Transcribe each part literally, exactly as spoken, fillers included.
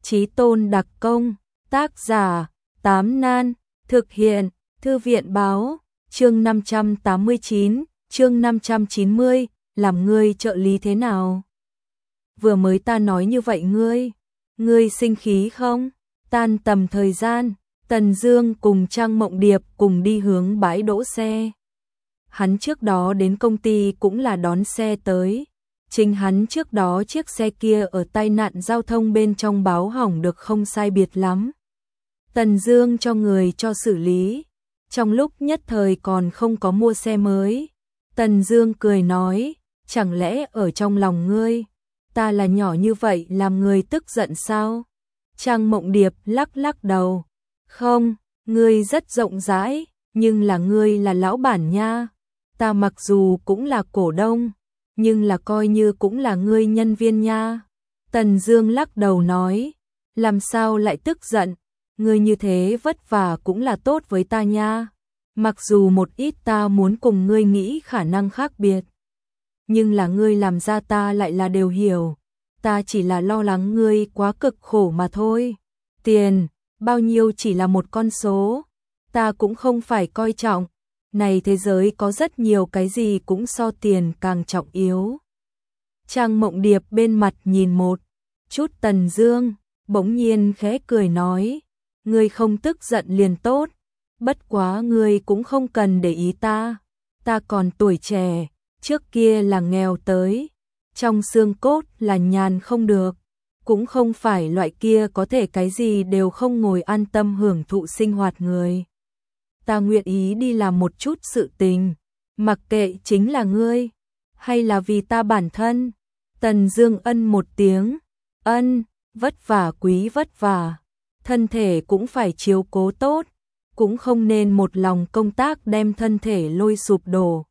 Chí tôn đặc công, tác giả, Tám Nan, thực hiện, Thư viện báo, chương năm trăm tám mươi chín, chương năm trăm chín mươi, làm ngươi trợ lý thế nào? Vừa mới ta nói như vậy ngươi, ngươi sinh khí không? Tan tầm thời gian, Tần Dương cùng Trang Mộng Điệp cùng đi hướng bãi đỗ xe. Hắn trước đó đến công ty cũng là đón xe tới. Chính hắn trước đó chiếc xe kia ở tai nạn giao thông bên trong báo hỏng được không sai biệt lắm. Tần Dương cho người cho xử lý. Trong lúc nhất thời còn không có mua xe mới. Tần Dương cười nói, chẳng lẽ ở trong lòng ngươi, ta là nhỏ như vậy làm người tức giận sao? Trang Mộng Điệp lắc lắc đầu. Không, ngươi rất rộng rãi, nhưng là ngươi là lão bản nha. Ta mặc dù cũng là cổ đông, nhưng là coi như cũng là ngươi nhân viên nha. Tần Dương lắc đầu nói, làm sao lại tức giận, ngươi như thế vất vả cũng là tốt với ta nha. Mặc dù một ít ta muốn cùng ngươi nghĩ khả năng khác biệt, nhưng là ngươi làm ra ta lại là đều hiểu. Ta chỉ là lo lắng ngươi quá cực khổ mà thôi. Tiền, bao nhiêu chỉ là một con số, ta cũng không phải coi trọng. Này thế giới có rất nhiều cái gì cũng so tiền càng trọng yếu. Trang Mộng Điệp bên mặt nhìn một chút Tần Dương, bỗng nhiên khẽ cười nói, ngươi không tức giận liền tốt, bất quá ngươi cũng không cần để ý ta, ta còn tuổi trẻ, trước kia là nghèo tới, trong xương cốt là nhàn không được, cũng không phải loại kia có thể cái gì đều không ngồi an tâm hưởng thụ sinh hoạt người. Ta nguyện ý đi làm một chút sự tình, mặc kệ chính là ngươi, hay là vì ta bản thân. Tần Dương ân một tiếng, ân, vất vả quý vất vả, thân thể cũng phải chiếu cố tốt, cũng không nên một lòng công tác đem thân thể lôi sụp đổ.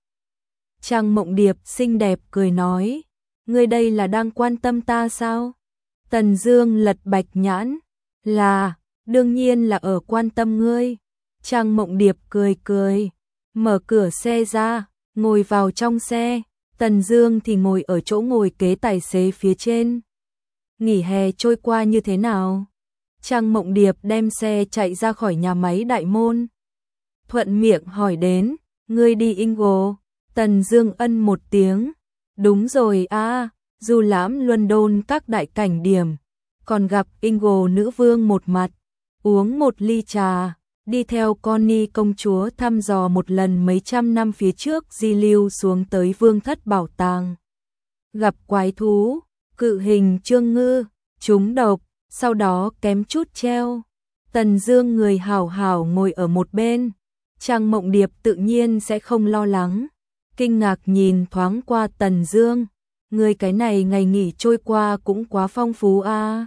Trang Mộng Điệp xinh đẹp cười nói, ngươi đây là đang quan tâm ta sao? Tần Dương lật bạch nhãn, là, đương nhiên là ở quan tâm ngươi. Trang Mộng Điệp cười cười, mở cửa xe ra, ngồi vào trong xe, Tần Dương thì ngồi ở chỗ ngồi kế tài xế phía trên. Nghỉ hè trôi qua như thế nào? Trang Mộng Điệp đem xe chạy ra khỏi nhà máy đại môn. Thuận miệng hỏi đến, ngươi đi Ingo? Tần Dương ân một tiếng, đúng rồi a, du lãm London các đại cảnh điểm, còn gặp Ingo nữ vương một mặt, uống một ly trà. Đi theo Connie công chúa thăm dò một lần mấy trăm năm phía trước di lưu xuống tới vương thất bảo tàng. Gặp quái thú, cự hình trương ngư, trúng độc, sau đó kém chút treo. Tần Dương người hảo hảo ngồi ở một bên. Trang Mộng Điệp tự nhiên sẽ không lo lắng. Kinh ngạc nhìn thoáng qua Tần Dương. Người cái này ngày nghỉ trôi qua cũng quá phong phú a. À.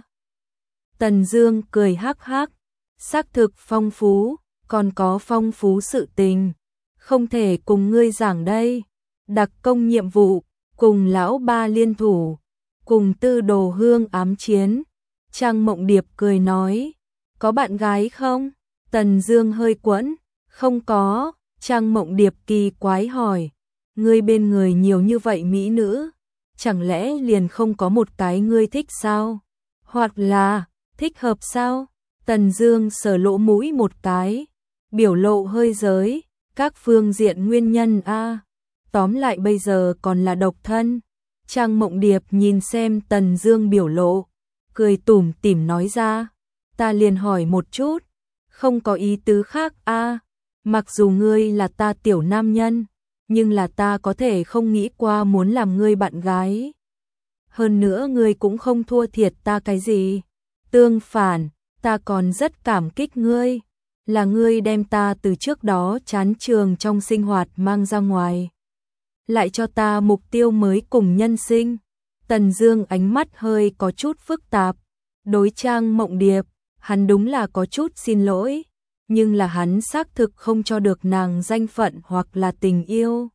Tần Dương cười hắc hắc. Xác thực phong phú, còn có phong phú sự tình, không thể cùng ngươi giảng đây. Đặc công nhiệm vụ, cùng lão ba liên thủ, cùng Tư Đồ Hương ám chiến. Trang Mộng Điệp cười nói, có bạn gái không? Tần Dương hơi quẫn, không có. Trang Mộng Điệp kỳ quái hỏi, ngươi bên người nhiều như vậy mỹ nữ, chẳng lẽ liền không có một cái ngươi thích sao? Hoặc là, thích hợp sao? Tần Dương sờ lỗ mũi một cái, biểu lộ hơi giới, các phương diện nguyên nhân a. À. Tóm lại bây giờ còn là độc thân. Trang Mộng Điệp nhìn xem Tần Dương biểu lộ, cười tủm tỉm nói ra, ta liền hỏi một chút, không có ý tứ khác a. À. Mặc dù ngươi là ta tiểu nam nhân, nhưng là ta có thể không nghĩ qua muốn làm ngươi bạn gái. Hơn nữa ngươi cũng không thua thiệt ta cái gì. Tương phản, ta còn rất cảm kích ngươi, là ngươi đem ta từ trước đó chán trường trong sinh hoạt mang ra ngoài, lại cho ta mục tiêu mới cùng nhân sinh. Tần Dương ánh mắt hơi có chút phức tạp, đối Trang Mộng Điệp, hắn đúng là có chút xin lỗi, nhưng là hắn xác thực không cho được nàng danh phận hoặc là tình yêu.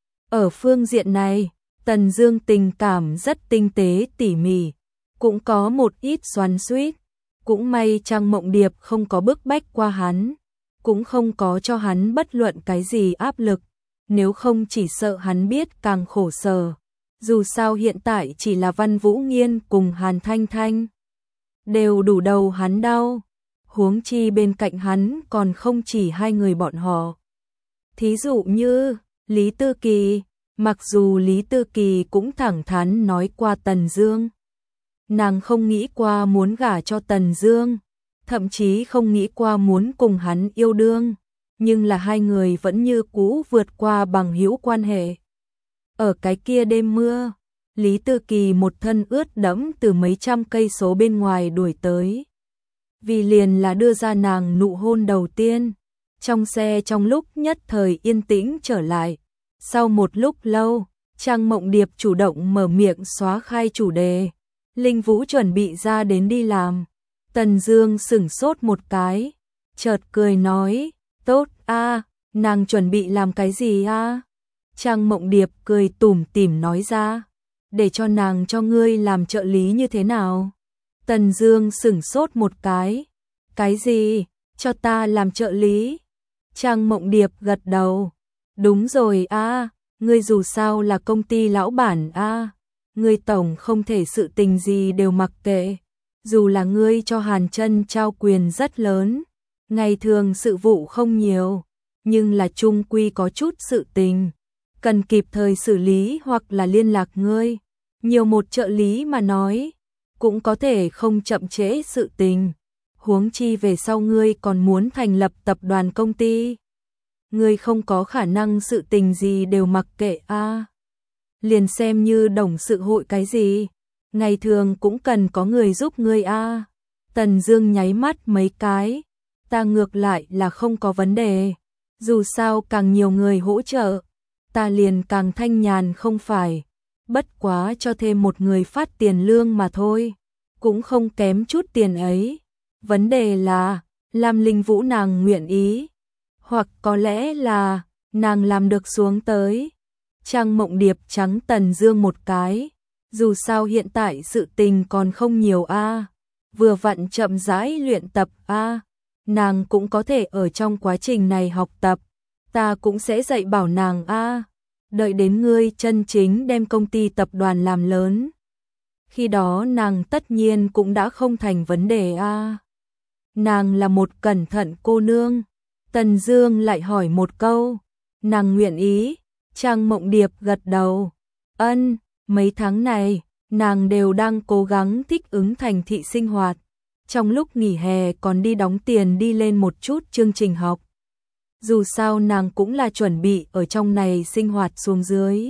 Ở phương diện này, Tần Dương tình cảm rất tinh tế tỉ mỉ, cũng có một ít xoắn xuýt. Cũng may Trang Mộng Điệp không có bức bách qua hắn, cũng không có cho hắn bất luận cái gì áp lực, nếu không chỉ sợ hắn biết càng khổ sở. Dù sao hiện tại chỉ là Văn Vũ Nghiên cùng Hàn Thanh Thanh. đều đủ đầu hắn đau. Huống chi bên cạnh hắn còn không chỉ hai người bọn họ. Thí dụ như Lý Tư Kỳ, mặc dù Lý Tư Kỳ cũng thẳng thắn nói qua Tần Dương. Nàng không nghĩ qua muốn gả cho Tần Dương, thậm chí không nghĩ qua muốn cùng hắn yêu đương, nhưng là hai người vẫn như cũ vượt qua bằng hữu quan hệ. Ở cái kia đêm mưa, Lý Tư Kỳ một thân ướt đẫm từ mấy trăm cây số bên ngoài đuổi tới. Vì liền là đưa ra nàng nụ hôn đầu tiên. Trong xe trong lúc nhất thời yên tĩnh trở lại. Sau một lúc lâu, Trang Mộng Điệp chủ động mở miệng xóa khai chủ đề. Linh Vũ chuẩn bị ra đến đi làm. Tần Dương sửng sốt một cái, chợt cười nói, tốt a, nàng chuẩn bị làm cái gì a? Trang Mộng Điệp cười tủm tỉm nói ra, để cho nàng cho ngươi làm trợ lý như thế nào? Tần Dương sửng sốt một cái, cái gì? Cho ta làm trợ lý? Trang Mộng Điệp gật đầu, đúng rồi a, ngươi dù sao là công ty lão bản a, ngươi tổng không thể sự tình gì đều mặc kệ. Dù là ngươi cho Hàn Chân trao quyền rất lớn, ngày thường sự vụ không nhiều, nhưng là chung quy có chút sự tình, cần kịp thời xử lý hoặc là liên lạc ngươi. Nhiều một trợ lý mà nói, cũng có thể không chậm trễ sự tình. Huống chi về sau ngươi còn muốn thành lập tập đoàn công ty. Ngươi không có khả năng sự tình gì đều mặc kệ a. Liền xem như đồng sự hội cái gì, ngày thường cũng cần có người giúp ngươi a. Tần Dương nháy mắt mấy cái, ta ngược lại là không có vấn đề, dù sao càng nhiều người hỗ trợ, ta liền càng thanh nhàn không phải, bất quá cho thêm một người phát tiền lương mà thôi, cũng không kém chút tiền ấy. Vấn đề là, Lam Linh Vũ nàng nguyện ý, hoặc có lẽ là nàng làm được xuống tới. Trang Mộng Điệp trắng Tần Dương một cái, dù sao hiện tại sự tình còn không nhiều a, vừa vặn chậm rãi luyện tập a, nàng cũng có thể ở trong quá trình này học tập, ta cũng sẽ dạy bảo nàng a, đợi đến ngươi chân chính đem công ty tập đoàn làm lớn, khi đó nàng tất nhiên cũng đã không thành vấn đề a. Nàng là một cẩn thận cô nương. Tần Dương lại hỏi một câu, nàng nguyện ý? Trang Mộng Điệp gật đầu, ân, mấy tháng này, nàng đều đang cố gắng thích ứng thành thị sinh hoạt, trong lúc nghỉ hè còn đi đóng tiền đi lên một chút chương trình học. Dù sao nàng cũng là chuẩn bị ở trong này sinh hoạt xuống dưới,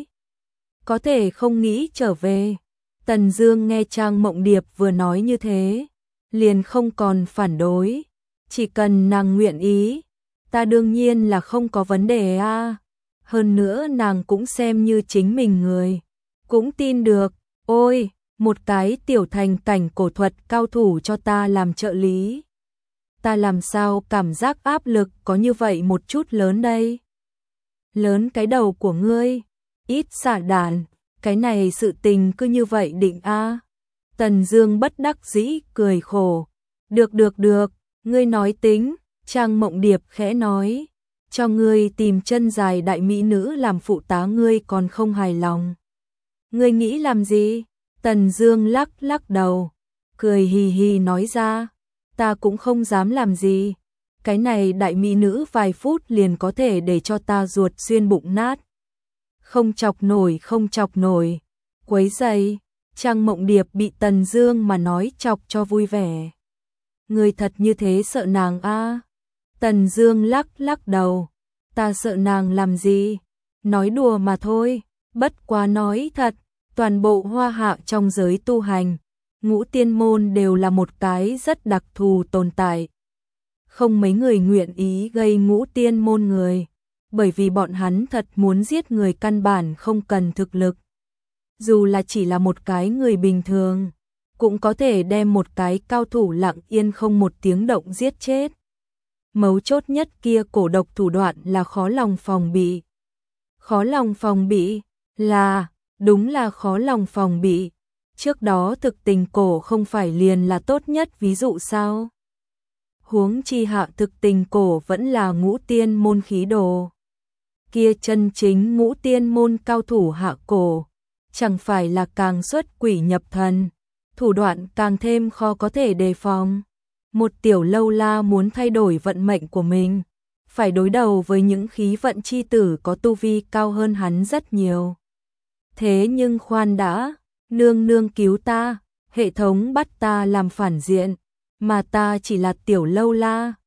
có thể không nghĩ trở về. Tần Dương nghe Trang Mộng Điệp vừa nói như thế, liền không còn phản đối, chỉ cần nàng nguyện ý, ta đương nhiên là không có vấn đề a. Hơn nữa nàng cũng xem như chính mình người, cũng tin được. Ôi, một cái tiểu thành cảnh cổ thuật cao thủ cho ta làm trợ lý, ta làm sao cảm giác áp lực có như vậy một chút lớn đây? Lớn cái đầu của ngươi, ít xả đạn, cái này sự tình cứ như vậy định a. Tần Dương bất đắc dĩ cười khổ, được được được, ngươi nói tính. Trang Mộng Điệp khẽ nói, cho ngươi tìm chân dài đại mỹ nữ làm phụ tá ngươi còn không hài lòng. Ngươi nghĩ làm gì? Tần Dương lắc lắc đầu, cười hì hì nói ra, ta cũng không dám làm gì. Cái này đại mỹ nữ vài phút liền có thể để cho ta ruột xuyên bụng nát. Không chọc nổi không chọc nổi. Quấy rầy. Trang Mộng Điệp bị Tần Dương mà nói chọc cho vui vẻ. Ngươi thật như thế sợ nàng a? Tần Dương lắc lắc đầu, ta sợ nàng làm gì? Nói đùa mà thôi, bất quá nói thật, toàn bộ Hoa Hạ trong giới tu hành, Ngũ Tiên môn đều là một cái rất đặc thù tồn tại. Không mấy người nguyện ý gây Ngũ Tiên môn người, bởi vì bọn hắn thật muốn giết người căn bản không cần thực lực. Dù là chỉ là một cái người bình thường, cũng có thể đem một cái cao thủ lặng yên không một tiếng động giết chết. Mấu chốt nhất kia cổ độc thủ đoạn là khó lòng phòng bị. Khó lòng phòng bị là, đúng là khó lòng phòng bị. Trước đó thực tình cổ không phải liền là tốt nhất ví dụ sao? Huống chi hạ thực tình cổ vẫn là Ngũ Tiên môn khí đồ. Kia chân chính Ngũ Tiên môn cao thủ hạ cổ, chẳng phải là càng xuất quỷ nhập thần. thủ đoạn càng thêm khó có thể đề phòng. Một tiểu lâu la muốn thay đổi vận mệnh của mình, phải đối đầu với những khí vận chi tử có tu vi cao hơn hắn rất nhiều. Thế nhưng khoan đã, nương nương cứu ta, hệ thống bắt ta làm phản diện, mà ta chỉ là tiểu lâu la,